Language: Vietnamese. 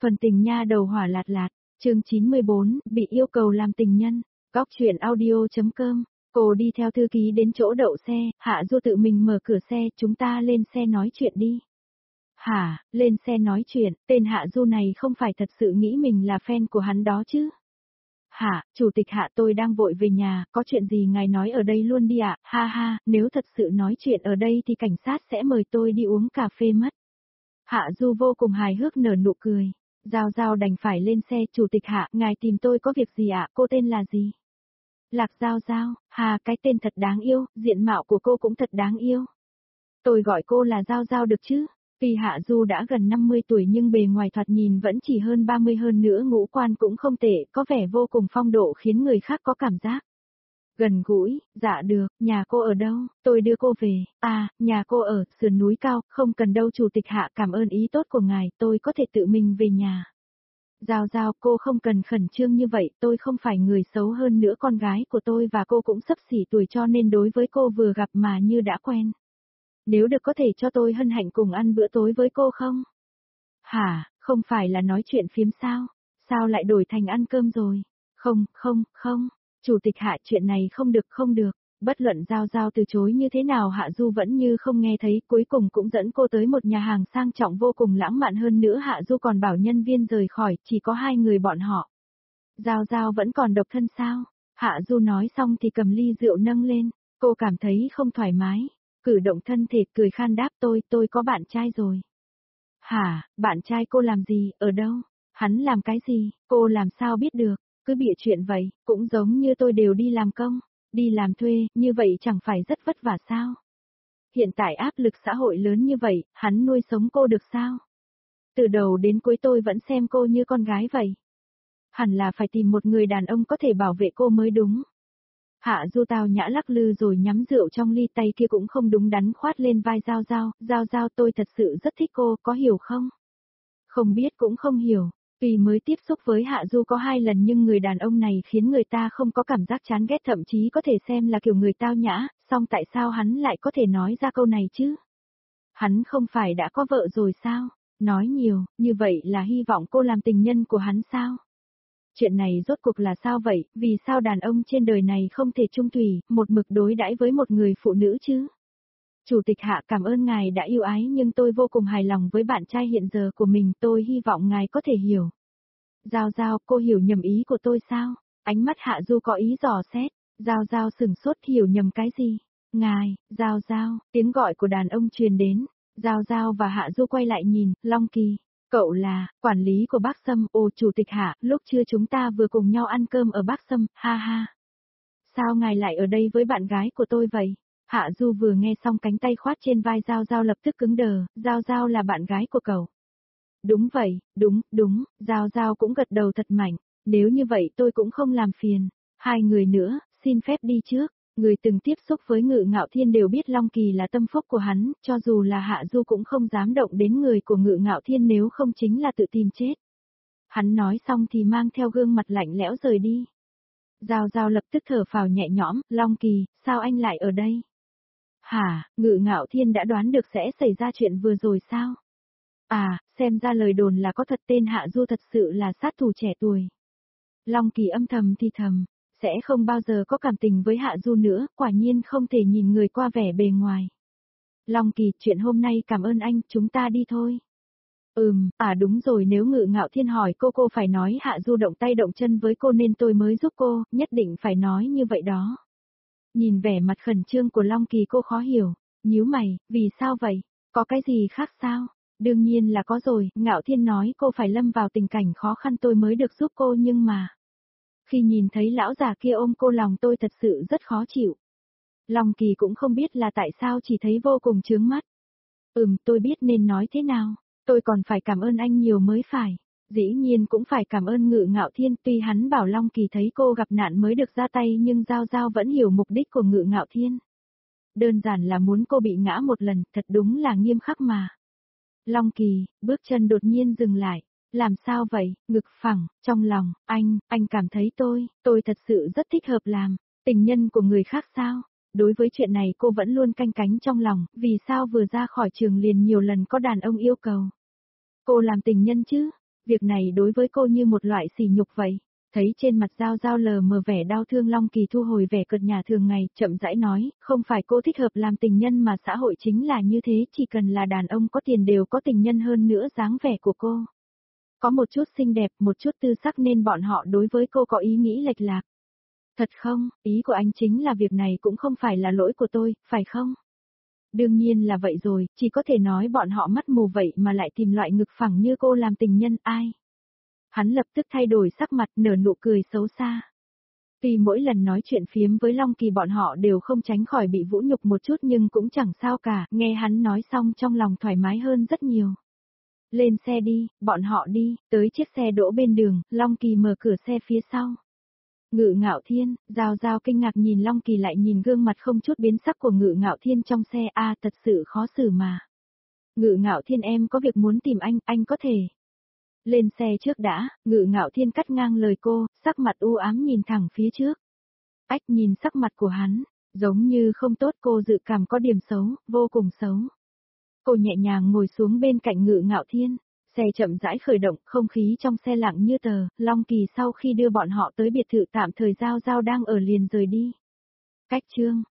Phần tình nha đầu hỏa lạt lạt, chương 94, bị yêu cầu làm tình nhân, góc chuyện audio.com, cô đi theo thư ký đến chỗ đậu xe, Hạ Du tự mình mở cửa xe, chúng ta lên xe nói chuyện đi. Hả, lên xe nói chuyện, tên Hạ Du này không phải thật sự nghĩ mình là fan của hắn đó chứ? Hả, chủ tịch Hạ tôi đang vội về nhà, có chuyện gì ngài nói ở đây luôn đi ạ, ha ha, nếu thật sự nói chuyện ở đây thì cảnh sát sẽ mời tôi đi uống cà phê mất. Hạ Du vô cùng hài hước nở nụ cười. Giao Giao đành phải lên xe, chủ tịch Hạ, ngài tìm tôi có việc gì ạ, cô tên là gì? Lạc Giao Giao, hà cái tên thật đáng yêu, diện mạo của cô cũng thật đáng yêu. Tôi gọi cô là Giao Giao được chứ? Tuy Hạ Du đã gần 50 tuổi nhưng bề ngoài thoạt nhìn vẫn chỉ hơn 30 hơn nữa, ngũ quan cũng không tệ, có vẻ vô cùng phong độ khiến người khác có cảm giác gần gũi. Dạ được, nhà cô ở đâu, tôi đưa cô về. À, nhà cô ở sườn núi cao, không cần đâu chủ tịch Hạ, cảm ơn ý tốt của ngài, tôi có thể tự mình về nhà. Giao Giao, cô không cần khẩn trương như vậy, tôi không phải người xấu, hơn nữa con gái của tôi và cô cũng xấp xỉ tuổi cho nên đối với cô vừa gặp mà như đã quen. Nếu được có thể cho tôi hân hạnh cùng ăn bữa tối với cô không? Hả, không phải là nói chuyện phiếm sao? Sao lại đổi thành ăn cơm rồi? Không, chủ tịch Hạ, chuyện này không được. Bất luận Giao Giao từ chối như thế nào Hạ Du vẫn như không nghe thấy, cuối cùng cũng dẫn cô tới một nhà hàng sang trọng vô cùng lãng mạn, hơn nữa Hạ Du còn bảo nhân viên rời khỏi, chỉ có hai người bọn họ. Giao Giao vẫn còn độc thân sao? Hạ Du nói xong thì cầm ly rượu nâng lên, cô cảm thấy không thoải mái, cử động thân thể cười khan đáp tôi có bạn trai rồi. Hả, bạn trai cô làm gì, ở đâu? Hắn làm cái gì, cô làm sao biết được, cứ bịa chuyện vậy, cũng giống như tôi đều đi làm công, đi làm thuê, như vậy chẳng phải rất vất vả sao? Hiện tại áp lực xã hội lớn như vậy, hắn nuôi sống cô được sao? Từ đầu đến cuối tôi vẫn xem cô như con gái vậy. Hẳn là phải tìm một người đàn ông có thể bảo vệ cô mới đúng. Hạ Du tao nhã lắc lư rồi nhắm rượu trong ly, tay kia cũng không đúng đắn khoát lên vai Giao Giao. Giao Giao, tôi thật sự rất thích cô, có hiểu không? Không biết cũng không hiểu, tuy mới tiếp xúc với Hạ Du có 2 lần nhưng người đàn ông này khiến người ta không có cảm giác chán ghét, thậm chí có thể xem là kiểu người tao nhã, song tại sao hắn lại có thể nói ra câu này chứ? Hắn không phải đã có vợ rồi sao? Nói nhiều, như vậy là hy vọng cô làm tình nhân của hắn sao? Chuyện này rốt cuộc là sao vậy, vì sao đàn ông trên đời này không thể chung thủy, một mực đối đãi với một người phụ nữ chứ? Chủ tịch Hạ, cảm ơn ngài đã yêu ái nhưng tôi vô cùng hài lòng với bạn trai hiện giờ của mình, tôi hy vọng ngài có thể hiểu. Giao Giao, cô hiểu nhầm ý của tôi sao? Ánh mắt Hạ Du có ý dò xét, Giao Giao sừng sốt, hiểu nhầm cái gì? Ngài, Giao Giao, tiếng gọi của đàn ông truyền đến, Giao Giao và Hạ Du quay lại nhìn, Long Kỳ. Cậu là, quản lý của bác Sâm, ồ chủ tịch Hạ, lúc trưa chúng ta vừa cùng nhau ăn cơm ở bác Sâm, ha ha. Sao ngài lại ở đây với bạn gái của tôi vậy? Hạ Du vừa nghe xong cánh tay khoát trên vai Giao Giao lập tức cứng đờ, Giao Giao là bạn gái của cậu. Đúng vậy, đúng, Giao Giao cũng gật đầu thật mạnh, nếu như vậy tôi cũng không làm phiền. Hai người nữa, xin phép đi trước. Người từng tiếp xúc với Ngự Ngạo Thiên đều biết Long Kỳ là tâm phúc của hắn, cho dù là Hạ Du cũng không dám động đến người của Ngự Ngạo Thiên nếu không chính là tự tìm chết. Hắn nói xong thì mang theo gương mặt lạnh lẽo rời đi. Giao Giao lập tức thở phào nhẹ nhõm, Long Kỳ, sao anh lại ở đây? Hả, Ngự Ngạo Thiên đã đoán được sẽ xảy ra chuyện vừa rồi sao? À, xem ra lời đồn là có thật, tên Hạ Du thật sự là sát thủ trẻ tuổi. Long Kỳ âm thầm thì thầm, sẽ không bao giờ có cảm tình với Hạ Du nữa, quả nhiên không thể nhìn người qua vẻ bề ngoài. Long Kỳ, chuyện hôm nay cảm ơn anh, chúng ta đi thôi. Đúng rồi, nếu Ngự Ngạo Thiên hỏi cô phải nói Hạ Du động tay động chân với cô nên tôi mới giúp cô, nhất định phải nói như vậy đó. Nhìn vẻ mặt khẩn trương của Long Kỳ cô khó hiểu, nhíu mày, vì sao vậy? Có cái gì khác sao? Đương nhiên là có rồi, Ngạo Thiên nói cô phải lâm vào tình cảnh khó khăn tôi mới được giúp cô nhưng mà... Khi nhìn thấy lão già kia ôm cô lòng tôi thật sự rất khó chịu. Long Kỳ cũng không biết là tại sao chỉ thấy vô cùng chướng mắt. Tôi biết nên nói thế nào, tôi còn phải cảm ơn anh nhiều mới phải. Dĩ nhiên cũng phải cảm ơn Ngự Ngạo Thiên, tuy hắn bảo Long Kỳ thấy cô gặp nạn mới được ra tay nhưng Giao Giao vẫn hiểu mục đích của Ngự Ngạo Thiên. Đơn giản là muốn cô bị ngã một lần, thật đúng là nghiêm khắc mà. Long Kỳ, bước chân đột nhiên dừng lại. Làm sao vậy, ngực phẳng, trong lòng, anh cảm thấy tôi thật sự rất thích hợp làm tình nhân của người khác sao? Đối với chuyện này cô vẫn luôn canh cánh trong lòng, vì sao vừa ra khỏi trường liền nhiều lần có đàn ông yêu cầu cô làm tình nhân chứ? Việc này đối với cô như một loại sỉ nhục vậy. Thấy trên mặt Giao Giao lờ mờ vẻ đau thương, Long Kỳ thu hồi vẻ cợt nhả thường ngày, chậm rãi nói, không phải cô thích hợp làm tình nhân mà xã hội chính là như thế, chỉ cần là đàn ông có tiền đều có tình nhân, hơn nữa dáng vẻ của cô có một chút xinh đẹp, một chút tư sắc nên bọn họ đối với cô có ý nghĩ lệch lạc. Thật không, ý của anh chính là việc này cũng không phải là lỗi của tôi, phải không? Đương nhiên là vậy rồi, chỉ có thể nói bọn họ mắt mù vậy mà lại tìm loại ngực phẳng như cô làm tình nhân, ai? Hắn lập tức thay đổi sắc mặt, nở nụ cười xấu xa. Tuy mỗi lần nói chuyện phiếm với Long Kỳ bọn họ đều không tránh khỏi bị vũ nhục một chút nhưng cũng chẳng sao cả, nghe hắn nói xong trong lòng thoải mái hơn rất nhiều. Lên xe đi, bọn họ đi, tới chiếc xe đỗ bên đường, Long Kỳ mở cửa xe phía sau. Ngự Ngạo Thiên, Giao Giao kinh ngạc nhìn Long Kỳ lại nhìn gương mặt không chút biến sắc của Ngự Ngạo Thiên trong xe, thật sự khó xử mà. Ngự Ngạo Thiên, em có việc muốn tìm anh có thể. Lên xe trước đã, Ngự Ngạo Thiên cắt ngang lời cô, sắc mặt u ám nhìn thẳng phía trước. Ách, nhìn sắc mặt của hắn, giống như không tốt, cô dự cảm có điểm xấu, vô cùng xấu. Cô nhẹ nhàng ngồi xuống bên cạnh Ngự Ngạo Thiên, xe chậm rãi khởi động, không khí trong xe lặng như tờ, Long Kỳ sau khi đưa bọn họ tới biệt thự tạm thời Giao Giao đang ở liền rời đi. Cách chương